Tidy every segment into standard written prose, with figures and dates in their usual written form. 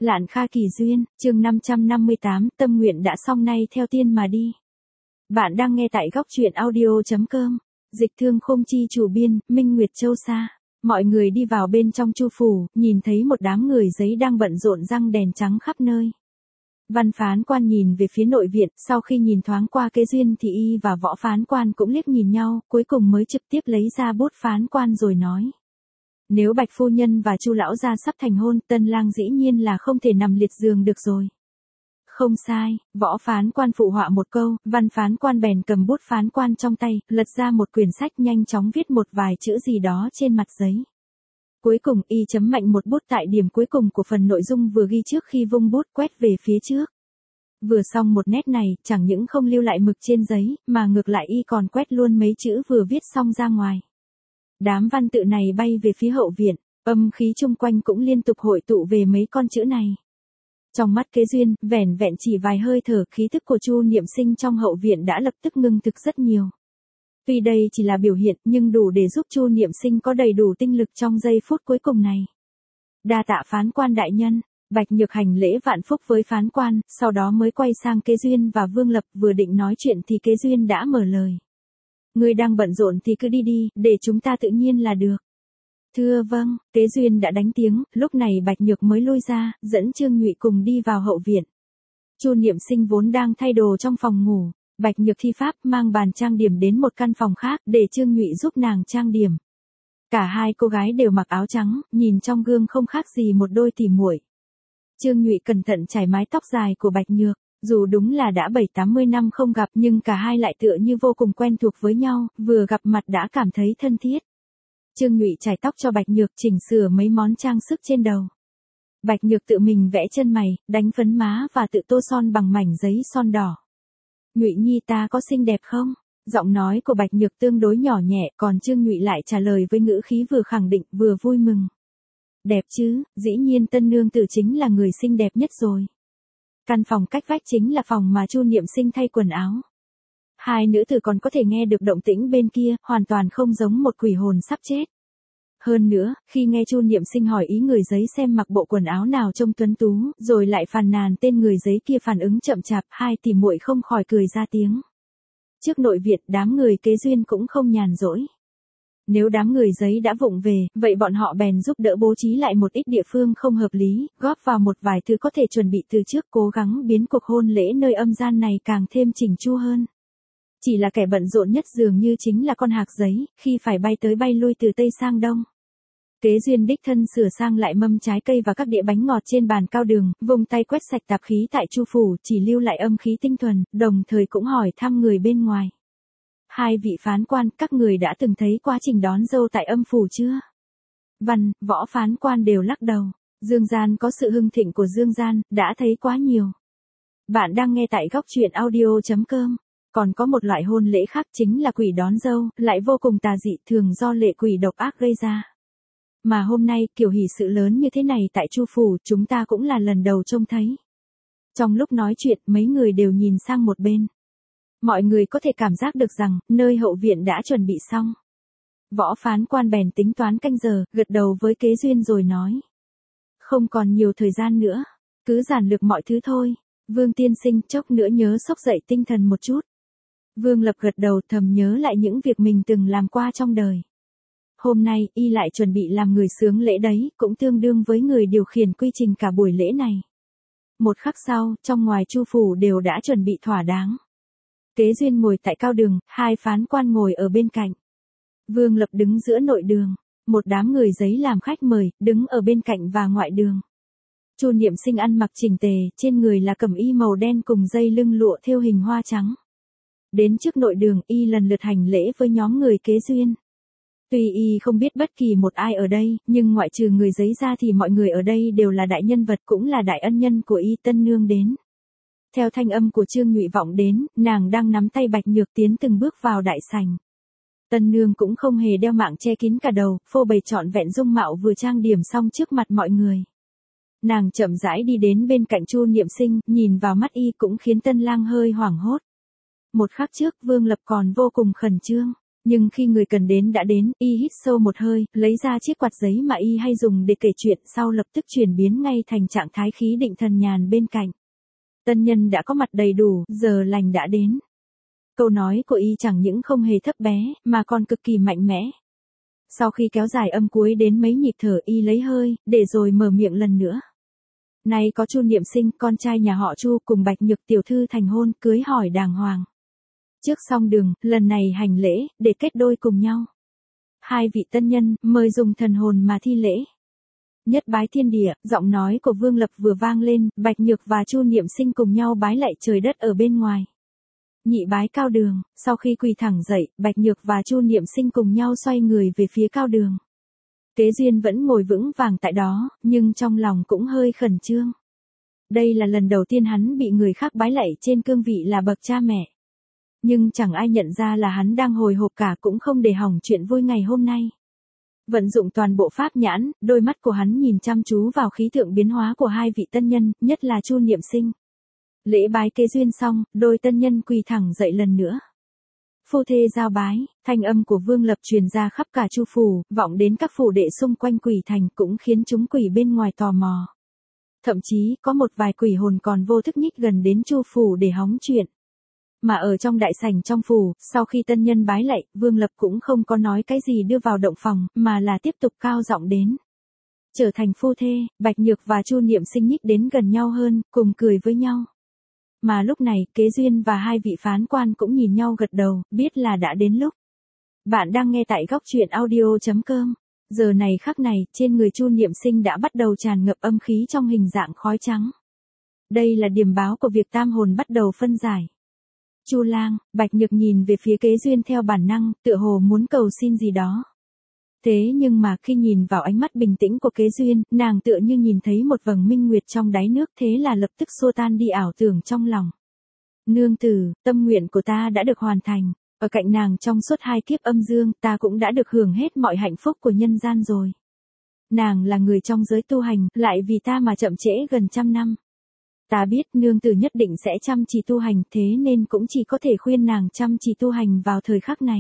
Lạn Kha Kỳ Duyên, chương 558, tâm nguyện đã xong nay theo tiên mà đi. Bạn đang nghe tại góc truyện audio.com. Dịch Thương Khung Chi chủ biên, Minh Nguyệt Châu Sa. Mọi người đi vào bên trong chu phủ, nhìn thấy một đám người giấy đang bận rộn răng đèn trắng khắp nơi. Văn phán quan nhìn về phía nội viện, sau khi nhìn thoáng qua Kế Duyên thì y và Võ phán quan cũng liếc nhìn nhau, cuối cùng mới trực tiếp lấy ra bút phán quan rồi nói. Nếu Bạch phu nhân và Chu lão gia sắp thành hôn, tân lang dĩ nhiên là không thể nằm liệt giường được rồi. Không sai, Võ phán quan phụ họa một câu, Văn phán quan bèn cầm bút phán quan trong tay, lật ra một quyển sách nhanh chóng viết một vài chữ gì đó trên mặt giấy. Cuối cùng y chấm mạnh một bút tại điểm cuối cùng của phần nội dung vừa ghi trước khi vung bút quét về phía trước. Vừa xong một nét này, chẳng những không lưu lại mực trên giấy, mà ngược lại y còn quét luôn mấy chữ vừa viết xong ra ngoài. Đám văn tự này bay về phía hậu viện, âm khí chung quanh cũng liên tục hội tụ về mấy con chữ này. Trong mắt Kế Duyên, vẻn vẹn chỉ vài hơi thở khí thức của Chu Niệm Sinh trong hậu viện đã lập tức ngưng thực rất nhiều. Tuy đây chỉ là biểu hiện nhưng đủ để giúp Chu Niệm Sinh có đầy đủ tinh lực trong giây phút cuối cùng này. Đa tạ phán quan đại nhân, Bạch Nhược hành lễ vạn phúc với phán quan, sau đó mới quay sang Kế Duyên và Vương Lập, vừa định nói chuyện thì Kế Duyên đã mở lời. Người đang bận rộn thì cứ đi đi, để chúng ta tự nhiên là được. Thưa vâng, Kế Duyên đã đánh tiếng, lúc này Bạch Nhược mới lui ra, dẫn Trương Nhụy cùng đi vào hậu viện. Chu Niệm Sinh vốn đang thay đồ trong phòng ngủ, Bạch Nhược thi pháp mang bàn trang điểm đến một căn phòng khác để Trương Nhụy giúp nàng trang điểm. Cả hai cô gái đều mặc áo trắng, nhìn trong gương không khác gì một đôi tỉ muội. Trương Nhụy cẩn thận chải mái tóc dài của Bạch Nhược. Dù đúng là đã 7-80 năm không gặp nhưng cả hai lại tựa như vô cùng quen thuộc với nhau, vừa gặp mặt đã cảm thấy thân thiết. Trương Nhụy chải tóc cho Bạch Nhược, chỉnh sửa mấy món trang sức trên đầu. Bạch Nhược tự mình vẽ chân mày, đánh phấn má và tự tô son bằng mảnh giấy son đỏ. Nhụy nhi ta có xinh đẹp không? Giọng nói của Bạch Nhược tương đối nhỏ nhẹ, còn Trương Nhụy lại trả lời với ngữ khí vừa khẳng định vừa vui mừng. Đẹp chứ, dĩ nhiên tân nương tử chính là người xinh đẹp nhất rồi. Căn phòng cách vách chính là phòng mà Chu Niệm Sinh thay quần áo. Hai nữ tử còn có thể nghe được động tĩnh bên kia, hoàn toàn không giống một quỷ hồn sắp chết. Hơn nữa, khi nghe Chu Niệm Sinh hỏi ý người giấy xem mặc bộ quần áo nào trông tuấn tú, rồi lại phàn nàn tên người giấy kia phản ứng chậm chạp, hai tỷ muội không khỏi cười ra tiếng. Trước nội viện, đám người Kế Duyên cũng không nhàn rỗi. Nếu đám người giấy đã vụng về, vậy bọn họ bèn giúp đỡ bố trí lại một ít địa phương không hợp lý, góp vào một vài thứ có thể chuẩn bị từ trước, cố gắng biến cuộc hôn lễ nơi âm gian này càng thêm chỉnh chu hơn. Chỉ là kẻ bận rộn nhất dường như chính là con hạc giấy, khi phải bay tới bay lui từ Tây sang Đông. Kế Duyên đích thân sửa sang lại mâm trái cây và các đĩa bánh ngọt trên bàn cao đường, vùng tay quét sạch tạp khí tại chu phủ, chỉ lưu lại âm khí tinh thuần, đồng thời cũng hỏi thăm người bên ngoài. Hai vị phán quan, các người đã từng thấy quá trình đón dâu tại âm phủ chưa? Văn, Võ phán quan đều lắc đầu. Dương gian có sự hưng thịnh của dương gian, đã thấy quá nhiều. Bạn đang nghe tại góc truyện audio.com. Còn có một loại hôn lễ khác chính là quỷ đón dâu, lại vô cùng tà dị, thường do lệ quỷ độc ác gây ra. Mà hôm nay, kiểu hỷ sự lớn như thế này tại chu phủ, chúng ta cũng là lần đầu trông thấy. Trong lúc nói chuyện, mấy người đều nhìn sang một bên. Mọi người có thể cảm giác được rằng, nơi hậu viện đã chuẩn bị xong. Võ phán quan bèn tính toán canh giờ, gật đầu với Kế Duyên rồi nói. Không còn nhiều thời gian nữa, cứ giản lược mọi thứ thôi. Vương tiên sinh chốc nữa nhớ xốc dậy tinh thần một chút. Vương Lập gật đầu, thầm nhớ lại những việc mình từng làm qua trong đời. Hôm nay, y lại chuẩn bị làm người xướng lễ đấy, cũng tương đương với người điều khiển quy trình cả buổi lễ này. Một khắc sau, trong ngoài chu phủ đều đã chuẩn bị thỏa đáng. Kế Duyên ngồi tại cao đường, hai phán quan ngồi ở bên cạnh. Vương Lập đứng giữa nội đường, một đám người giấy làm khách mời, đứng ở bên cạnh và ngoại đường. Chu Niệm Sinh ăn mặc chỉnh tề, trên người là cẩm y màu đen cùng dây lưng lụa thêu hình hoa trắng. Đến trước nội đường, y lần lượt hành lễ với nhóm người Kế Duyên. Tuy y không biết bất kỳ một ai ở đây, nhưng ngoại trừ người giấy ra thì mọi người ở đây đều là đại nhân vật, cũng là đại ân nhân của y. Tân nương đến. Theo thanh âm của Trương Nhụy vọng đến, nàng đang nắm tay Bạch Nhược tiến từng bước vào đại sảnh. Tân nương cũng không hề đeo mạng che kín cả đầu, phô bày trọn vẹn dung mạo vừa trang điểm xong trước mặt mọi người. Nàng chậm rãi đi đến bên cạnh Chu Niệm Sinh, nhìn vào mắt y cũng khiến tân lang hơi hoảng hốt. Một khắc trước, Vương Lập còn vô cùng khẩn trương. Nhưng khi người cần đến đã đến, y hít sâu một hơi, lấy ra chiếc quạt giấy mà y hay dùng để kể chuyện, sau lập tức chuyển biến ngay thành trạng thái khí định thần nhàn bên cạnh. Tân nhân đã có mặt đầy đủ, giờ lành đã đến. Câu nói của y chẳng những không hề thấp bé, mà còn cực kỳ mạnh mẽ. Sau khi kéo dài âm cuối đến mấy nhịp thở, y lấy hơi, để rồi mở miệng lần nữa. Nay có Chu Niệm Sinh, con trai nhà họ Chu, cùng Bạch Nhược tiểu thư thành hôn, cưới hỏi đàng hoàng. Trước song đường, lần này hành lễ, để kết đôi cùng nhau. Hai vị tân nhân, mời dùng thần hồn mà thi lễ. Nhất bái thiên địa, giọng nói của Vương Lập vừa vang lên, Bạch Nhược và Chu Niệm Sinh cùng nhau bái lạy trời đất ở bên ngoài. Nhị bái cao đường, sau khi quỳ thẳng dậy, Bạch Nhược và Chu Niệm Sinh cùng nhau xoay người về phía cao đường. Kế Duyên vẫn ngồi vững vàng tại đó, nhưng trong lòng cũng hơi khẩn trương. Đây là lần đầu tiên hắn bị người khác bái lạy trên cương vị là bậc cha mẹ. Nhưng chẳng ai nhận ra là hắn đang hồi hộp cả, cũng không để hỏng chuyện vui ngày hôm nay. Vận dụng toàn bộ pháp nhãn, đôi mắt của hắn nhìn chăm chú vào khí tượng biến hóa của hai vị tân nhân, nhất là Chu Niệm Sinh. Lễ bái Kế Duyên xong, đôi tân nhân quỳ thẳng dậy lần nữa. Phu thê giao bái, thanh âm của Vương Lập truyền ra khắp cả Chu phủ, vọng đến các phủ đệ xung quanh quỷ thành, cũng khiến chúng quỷ bên ngoài tò mò. Thậm chí, có một vài quỷ hồn còn vô thức nhích gần đến Chu phủ để hóng chuyện. Mà ở trong đại sảnh trong phủ, sau khi tân nhân bái lạy, Vương Lập cũng không có nói cái gì đưa vào động phòng, mà là tiếp tục cao giọng đến. Trở thành phu thê, Bạch Nhược và Chu Niệm Sinh nhích đến gần nhau hơn, cùng cười với nhau. Mà lúc này, Kế Duyên và hai vị phán quan cũng nhìn nhau gật đầu, biết là đã đến lúc. Bạn đang nghe tại góc truyện audio.com. Giờ này khắc này, trên người Chu Niệm Sinh đã bắt đầu tràn ngập âm khí trong hình dạng khói trắng. Đây là điểm báo của việc tam hồn bắt đầu phân giải. Chu lang, Bạch Nhược nhìn về phía Kế Duyên theo bản năng, tựa hồ muốn cầu xin gì đó. Thế nhưng mà khi nhìn vào ánh mắt bình tĩnh của Kế Duyên, nàng tựa như nhìn thấy một vầng minh nguyệt trong đáy nước, thế là lập tức xua tan đi ảo tưởng trong lòng. Nương tử, tâm nguyện của ta đã được hoàn thành, ở cạnh nàng trong suốt 2 kiếp âm dương, ta cũng đã được hưởng hết mọi hạnh phúc của nhân gian rồi. Nàng là người trong giới tu hành, lại vì ta mà chậm trễ gần 100 năm. Ta biết nương tử nhất định sẽ chăm chỉ tu hành, thế nên cũng chỉ có thể khuyên nàng chăm chỉ tu hành vào thời khắc này.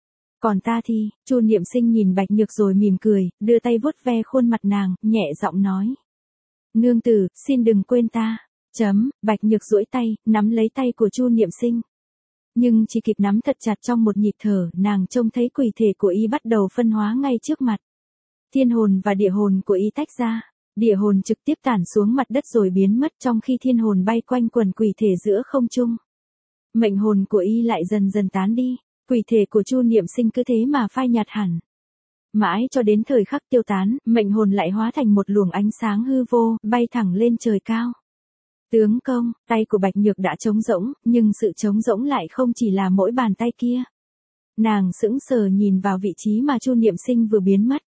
Còn ta thì, Chu Niệm Sinh nhìn Bạch Nhược rồi mỉm cười, đưa tay vuốt ve khuôn mặt nàng, nhẹ giọng nói. Nương tử, xin đừng quên ta. Bạch Nhược duỗi tay, nắm lấy tay của Chu Niệm Sinh. Nhưng chỉ kịp nắm thật chặt trong một nhịp thở, nàng trông thấy quỷ thể của y bắt đầu phân hóa ngay trước mặt. Thiên hồn và địa hồn của y tách ra. Địa hồn trực tiếp tản xuống mặt đất rồi biến mất, trong khi thiên hồn bay quanh quần quỷ thể giữa không trung. Mệnh hồn của y lại dần dần tán đi, quỷ thể của Chu Niệm Sinh cứ thế mà phai nhạt hẳn. Mãi cho đến thời khắc tiêu tán, mệnh hồn lại hóa thành một luồng ánh sáng hư vô, bay thẳng lên trời cao. Tướng công, tay của Bạch Nhược đã trống rỗng, nhưng sự trống rỗng lại không chỉ là mỗi bàn tay kia. Nàng sững sờ nhìn vào vị trí mà Chu Niệm Sinh vừa biến mất.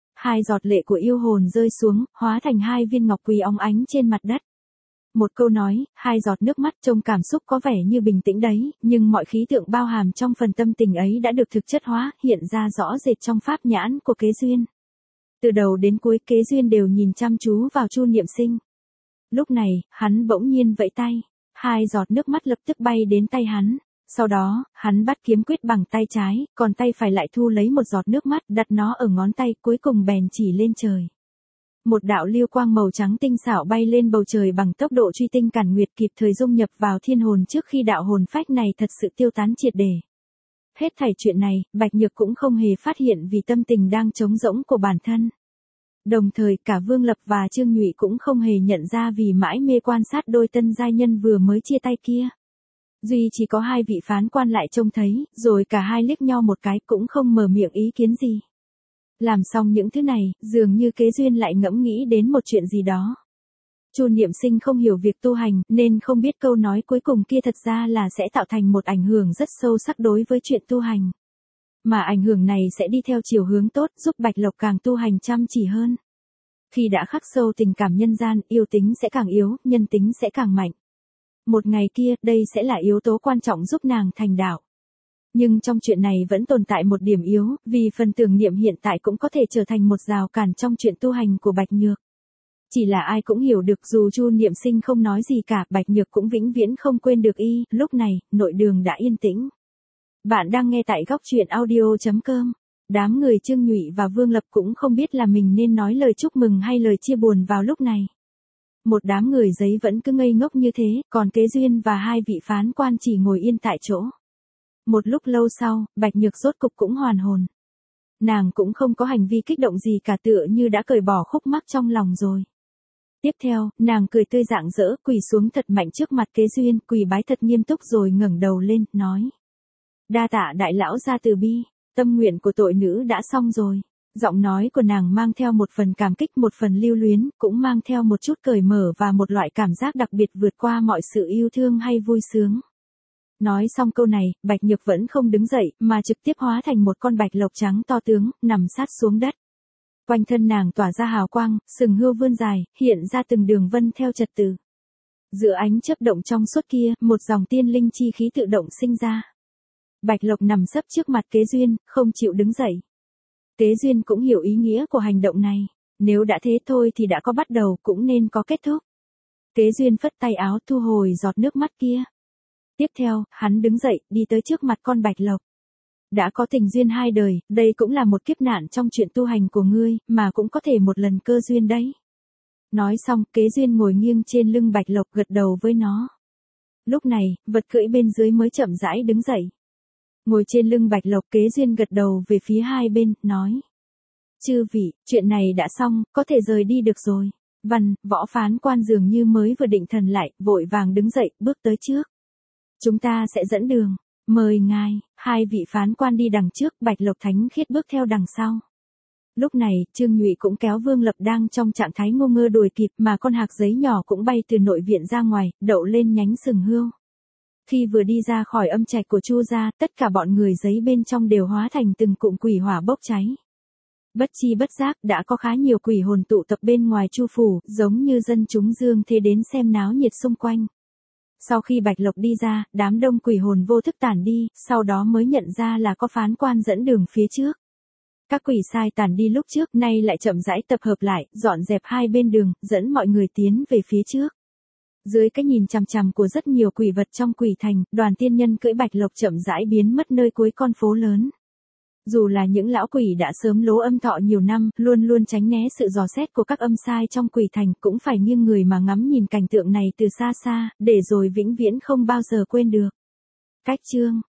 2 giọt lệ của yêu hồn rơi xuống, hóa thành 2 viên ngọc quý óng ánh trên mặt đất. Một câu nói, 2 giọt nước mắt trông cảm xúc có vẻ như bình tĩnh đấy, nhưng mọi khí tượng bao hàm trong phần tâm tình ấy đã được thực chất hóa, hiện ra rõ rệt trong pháp nhãn của Kế Duyên. Từ đầu đến cuối Kế Duyên đều nhìn chăm chú vào Chu Niệm Sinh. Lúc này, hắn bỗng nhiên vẫy tay, 2 giọt nước mắt lập tức bay đến tay hắn. Sau đó, hắn bắt kiếm quyết bằng tay trái, còn tay phải lại thu lấy một giọt nước mắt, đặt nó ở ngón tay, cuối cùng bèn chỉ lên trời. Một đạo lưu quang màu trắng tinh xảo bay lên bầu trời bằng tốc độ truy tinh cản nguyệt, kịp thời dung nhập vào thiên hồn trước khi đạo hồn phách này thật sự tiêu tán triệt để. Hết thảy chuyện này, Bạch Nhược cũng không hề phát hiện vì tâm tình đang trống rỗng của bản thân. Đồng thời cả Vương Lập và Trương Nhụy cũng không hề nhận ra vì mãi mê quan sát đôi tân giai nhân vừa mới chia tay kia. Duy chỉ có 2 vị phán quan lại trông thấy, rồi cả hai liếc nhau một cái cũng không mở miệng ý kiến gì. Làm xong những thứ này, dường như Kế Duyên lại ngẫm nghĩ đến một chuyện gì đó. Chu Niệm Sinh không hiểu việc tu hành, nên không biết câu nói cuối cùng kia thật ra là sẽ tạo thành một ảnh hưởng rất sâu sắc đối với chuyện tu hành. Mà ảnh hưởng này sẽ đi theo chiều hướng tốt, giúp Bạch Lộc càng tu hành chăm chỉ hơn. Khi đã khắc sâu tình cảm nhân gian, yêu tính sẽ càng yếu, nhân tính sẽ càng mạnh. Một ngày kia, đây sẽ là yếu tố quan trọng giúp nàng thành đạo. Nhưng trong chuyện này vẫn tồn tại một điểm yếu, vì phần tưởng niệm hiện tại cũng có thể trở thành một rào cản trong chuyện tu hành của Bạch Nhược. Chỉ là ai cũng hiểu được dù Chu Niệm Sinh không nói gì cả, Bạch Nhược cũng vĩnh viễn không quên được y, lúc này, nội đường đã yên tĩnh. Bạn đang nghe tại góc truyện audio.com. Đám người Trương Nhụy và Vương Lập cũng không biết là mình nên nói lời chúc mừng hay lời chia buồn vào lúc này. Một đám người giấy vẫn cứ ngây ngốc như thế, còn Kế Duyên và hai vị phán quan chỉ ngồi yên tại chỗ. Một lúc lâu sau, Bạch Nhược rốt cục cũng hoàn hồn. Nàng cũng không có hành vi kích động gì cả, tựa như đã cởi bỏ khúc mắc trong lòng rồi. Tiếp theo, nàng cười tươi rạng rỡ, quỳ xuống thật mạnh trước mặt Kế Duyên, quỳ bái thật nghiêm túc rồi ngẩng đầu lên, nói. Đa tạ đại lão gia từ bi, tâm nguyện của tội nữ đã xong rồi. Giọng nói của nàng mang theo một phần cảm kích, một phần lưu luyến, cũng mang theo một chút cởi mở và một loại cảm giác đặc biệt vượt qua mọi sự yêu thương hay vui sướng. Nói xong câu này, Bạch Nhược vẫn không đứng dậy, mà trực tiếp hóa thành một con bạch lộc trắng to tướng, nằm sát xuống đất. Quanh thân nàng tỏa ra hào quang, sừng hươu vươn dài, hiện ra từng đường vân theo trật tự. Giữa ánh chớp động trong suốt kia, một dòng tiên linh chi khí tự động sinh ra. Bạch Lộc nằm sấp trước mặt Kế Duyên, không chịu đứng dậy. Kế Duyên cũng hiểu ý nghĩa của hành động này. Nếu đã thế thôi thì đã có bắt đầu, cũng nên có kết thúc. Kế Duyên phất tay áo thu hồi giọt nước mắt kia. Tiếp theo, hắn đứng dậy, đi tới trước mặt con Bạch Lộc. Đã có tình duyên hai đời, đây cũng là một kiếp nạn trong chuyện tu hành của ngươi, mà cũng có thể một lần cơ duyên đấy. Nói xong, Kế Duyên ngồi nghiêng trên lưng Bạch Lộc gật đầu với nó. Lúc này, vật cưỡi bên dưới mới chậm rãi đứng dậy. Ngồi trên lưng Bạch Lộc, Kế Duyên gật đầu về phía hai bên, nói. Chư vị, chuyện này đã xong, có thể rời đi được rồi. Võ phán quan dường như mới vừa định thần lại, vội vàng đứng dậy, bước tới trước. Chúng ta sẽ dẫn đường. Mời ngài. Hai vị phán quan đi đằng trước, Bạch Lộc thánh khiết bước theo đằng sau. Lúc này, Trương Nhụy cũng kéo Vương Lập đang trong trạng thái ngô ngơ đuổi kịp, mà con hạc giấy nhỏ cũng bay từ nội viện ra ngoài, đậu lên nhánh sừng hươu. Khi vừa đi ra khỏi âm trạch của Chu gia, tất cả bọn người giấy bên trong đều hóa thành từng cụm quỷ hỏa bốc cháy. Bất chi bất giác, đã có khá nhiều quỷ hồn tụ tập bên ngoài Chu phủ, giống như dân chúng dương thế đến xem náo nhiệt xung quanh. Sau khi Bạch Lộc đi ra, đám đông quỷ hồn vô thức tản đi, sau đó mới nhận ra là có phán quan dẫn đường phía trước. Các quỷ sai tản đi lúc trước, nay lại chậm rãi tập hợp lại, dọn dẹp hai bên đường, dẫn mọi người tiến về phía trước. Dưới cái nhìn chằm chằm của rất nhiều quỷ vật trong quỷ thành, đoàn tiên nhân cưỡi Bạch Lộc chậm rãi biến mất nơi cuối con phố lớn. Dù là những lão quỷ đã sớm lố âm thọ nhiều năm, luôn luôn tránh né sự dò xét của các âm sai trong quỷ thành, cũng phải nghiêng người mà ngắm nhìn cảnh tượng này từ xa xa, để rồi vĩnh viễn không bao giờ quên được. Cách chương